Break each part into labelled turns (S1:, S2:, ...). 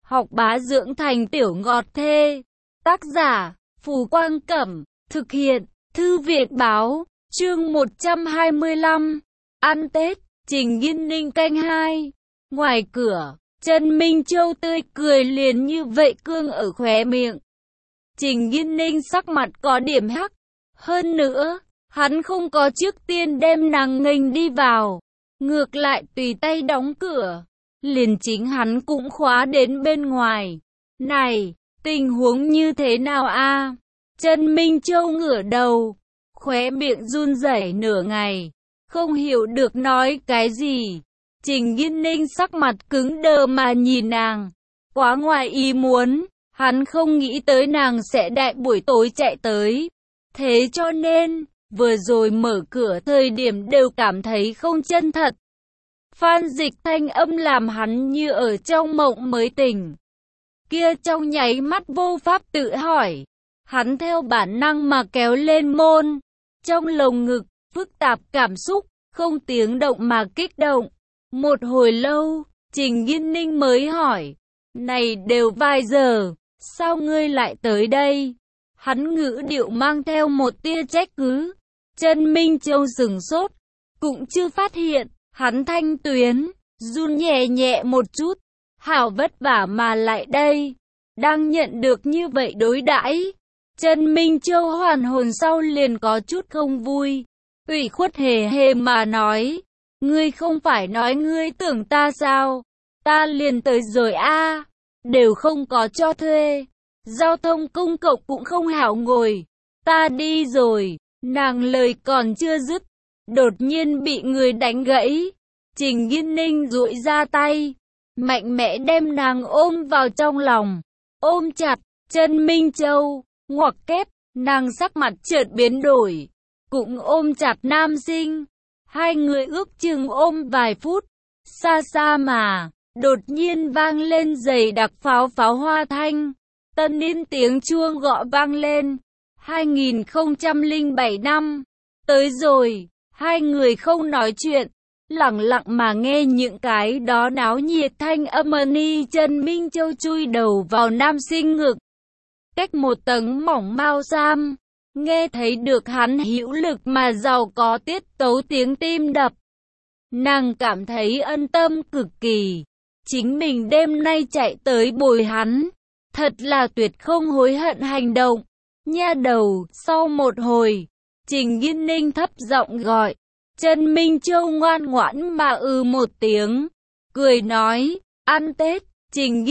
S1: học bá dưỡng thành tiểu ngọt thê. Tác giả, Phù Quang Cẩm, thực hiện, Thư viện Báo, chương 125, ăn Tết, Trình Nghiên Ninh canh 2. Ngoài cửa, Trần Minh Châu tươi cười liền như vậy cương ở khóe miệng. Trình Nghiên Ninh sắc mặt có điểm hắc. Hơn nữa, hắn không có trước tiên đem nàng nghênh đi vào. Ngược lại tùy tay đóng cửa. Liền chính hắn cũng khóa đến bên ngoài. Này, tình huống như thế nào a? Trần Minh Châu ngửa đầu, khóe miệng run rẩy nửa ngày, không hiểu được nói cái gì. Trình Nghiên Ninh sắc mặt cứng đờ mà nhìn nàng. Quá ngoài ý muốn, hắn không nghĩ tới nàng sẽ đại buổi tối chạy tới. Thế cho nên, vừa rồi mở cửa thời điểm đều cảm thấy không chân thật. Phan Dịch thanh âm làm hắn như ở trong mộng mới tỉnh. Kia trong nháy mắt vô pháp tự hỏi. Hắn theo bản năng mà kéo lên môn. Trong lồng ngực, phức tạp cảm xúc, không tiếng động mà kích động. Một hồi lâu, Trình Nghiên Ninh mới hỏi. Này đều vài giờ, sao ngươi lại tới đây? Hắn ngữ điệu mang theo một tia trách cứ. Trần Minh Châu sửng sốt, cũng chưa phát hiện. Hắn thanh tuyến, run nhẹ nhẹ một chút. Hảo vất vả mà lại đây. Đang nhận được như vậy đối đãi. Trần Minh Châu hoàn hồn sau liền có chút không vui. Ủy khuất hề hề mà nói. Ngươi không phải nói ngươi tưởng ta sao? Ta liền tới rồi a. Đều không có cho thuê. Giao thông công cộng cũng không hảo ngồi. Ta đi rồi. Nàng lời còn chưa dứt. Đột nhiên bị người đánh gãy. Trình Nghiên Ninh duỗi ra tay. Mạnh mẽ đem nàng ôm vào trong lòng. Ôm chặt. Trần Minh Châu. Ngoặc kép. Nàng sắc mặt chợt biến đổi. Cũng ôm chặt nam sinh. Hai người ước chừng ôm vài phút. Xa xa mà. Đột nhiên vang lên dày đặc pháo hoa thanh. Tân niên tiếng chuông gõ vang lên. 2007 năm. Tới rồi. Hai người không nói chuyện. Lặng lặng mà nghe những cái đó náo nhiệt thanh âm. Trần Minh Châu chui đầu vào nam sinh ngực. Cách một tầng mỏng mao sam. Nghe thấy được hắn hữu lực mà giàu có tiết tấu tiếng tim đập. Nàng cảm thấy ân tâm cực kỳ. Chính mình đêm nay chạy tới bồi hắn. Thật là tuyệt không hối hận hành động. Nha đầu, sau một hồi, Trình Nghiên Ninh thấp giọng gọi. Trần Minh Châu ngoan ngoãn mà một tiếng. Cười nói, ăn Tết, Trình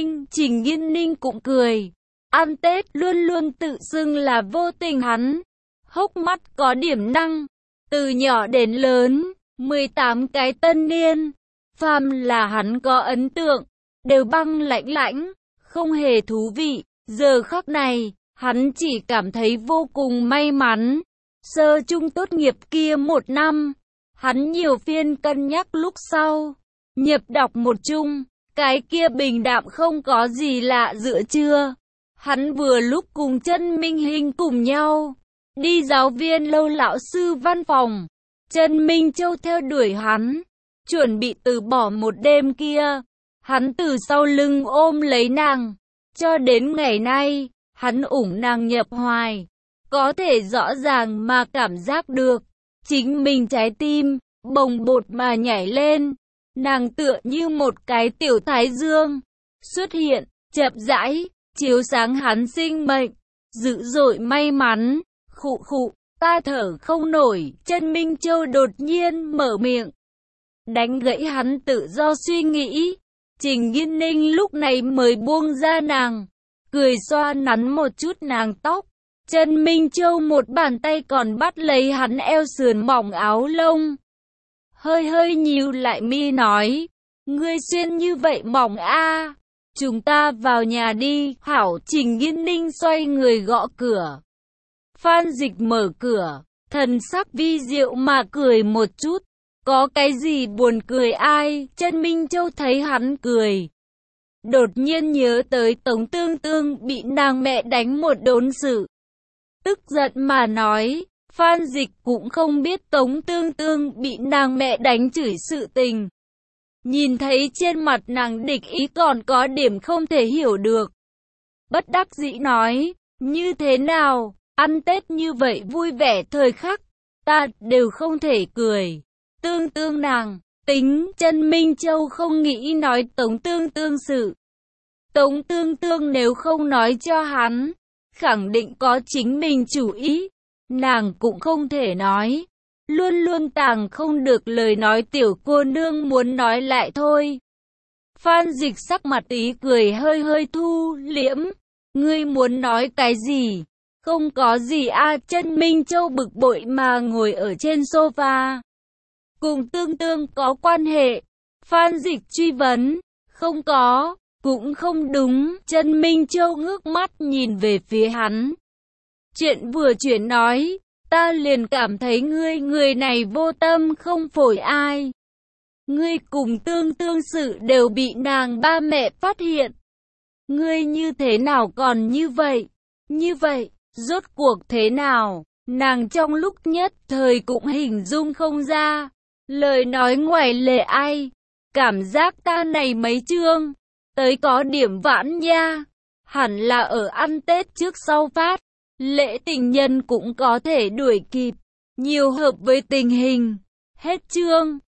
S1: Nghiên Ninh cũng cười. Ăn Tết luôn luôn tự xưng là vô tình hắn. Hốc mắt có điểm năng. Từ nhỏ đến lớn, 18 cái tân niên. Phàm là hắn có ấn tượng, đều băng lãnh lãnh, không hề thú vị. Giờ khắc này, hắn chỉ cảm thấy vô cùng may mắn. Sơ trung tốt nghiệp kia một năm, hắn nhiều phiên cân nhắc lúc sau. Nhập đọc một trung, cái kia bình đạm không có gì lạ giữa trưa. Hắn vừa lúc cùng Trần Minh Hinh cùng nhau đi giáo viên lâu lão sư văn phòng. Trần Minh Châu theo đuổi hắn, chuẩn bị từ bỏ một đêm kia. Hắn từ sau lưng ôm lấy nàng. Cho đến ngày nay, hắn ủng nàng nhập hoài. Có thể rõ ràng mà cảm giác được. Chính mình trái tim, bồng bột mà nhảy lên. Nàng tựa như một cái tiểu thái dương. Xuất hiện, chậm rãi, chiếu sáng hắn sinh mệnh. Dữ dội may mắn. Khụ khụ, ta thở không nổi. Trần Minh Châu đột nhiên mở miệng. Đánh gãy hắn tự do suy nghĩ. Trình Nghiên Ninh lúc này mới buông ra nàng. Cười xoa nắn một chút nàng tóc. Trần Minh Châu một bàn tay còn bắt lấy hắn eo sườn mỏng áo lông. Hơi nhíu lại mi nói. Ngươi xuyên như vậy mỏng a. Chúng ta vào nhà đi. Hảo. Trình Nghiên Ninh xoay người gõ cửa. Phan Dịch mở cửa. Thần sắc vi diệu mà cười một chút. Có cái gì buồn cười ai? Trần Minh Châu thấy hắn cười. Đột nhiên nhớ tới Tống Tương Tương bị nàng mẹ đánh một đốn sự. Tức giận mà nói, Phan Dịch cũng không biết Tống Tương Tương bị nàng mẹ đánh chửi sự tình. Nhìn thấy trên mặt nàng địch ý còn có điểm không thể hiểu được. Bất đắc dĩ nói, như thế nào, ăn Tết như vậy vui vẻ thời khắc, ta đều không thể cười. Tương Tương nàng, tính chân Minh Châu không nghĩ nói Tống Tương Tương sự. Tống Tương Tương nếu không nói cho hắn, khẳng định có chính mình chủ ý, nàng cũng không thể nói. Luôn luôn tàng không được lời nói tiểu cô nương muốn nói lại thôi. Phan Dịch sắc mặt ý cười hơi hơi thu liễm. Ngươi muốn nói cái gì? Không có gì a. Chân Minh Châu bực bội mà ngồi ở trên sofa. Cùng Tương Tương có quan hệ? Phan Dịch truy vấn. Không có, cũng không đúng. Chân Minh Châu ngước mắt nhìn về phía hắn. Chuyện vừa chuyển nói, ta liền cảm thấy ngươi người này vô tâm không phổi ai. Ngươi cùng Tương Tương sự đều bị nàng ba mẹ phát hiện. Ngươi như thế nào còn như vậy? Như vậy, rốt cuộc thế nào? Nàng trong lúc nhất thời cũng hình dung không ra. Lời nói ngoài lề ai? Cảm giác ta này mấy chương, tới có điểm vãn nha. Hẳn là ở ăn Tết trước sau phát. Lễ tình nhân cũng có thể đuổi kịp. Nhiều hợp với tình hình. Hết chương.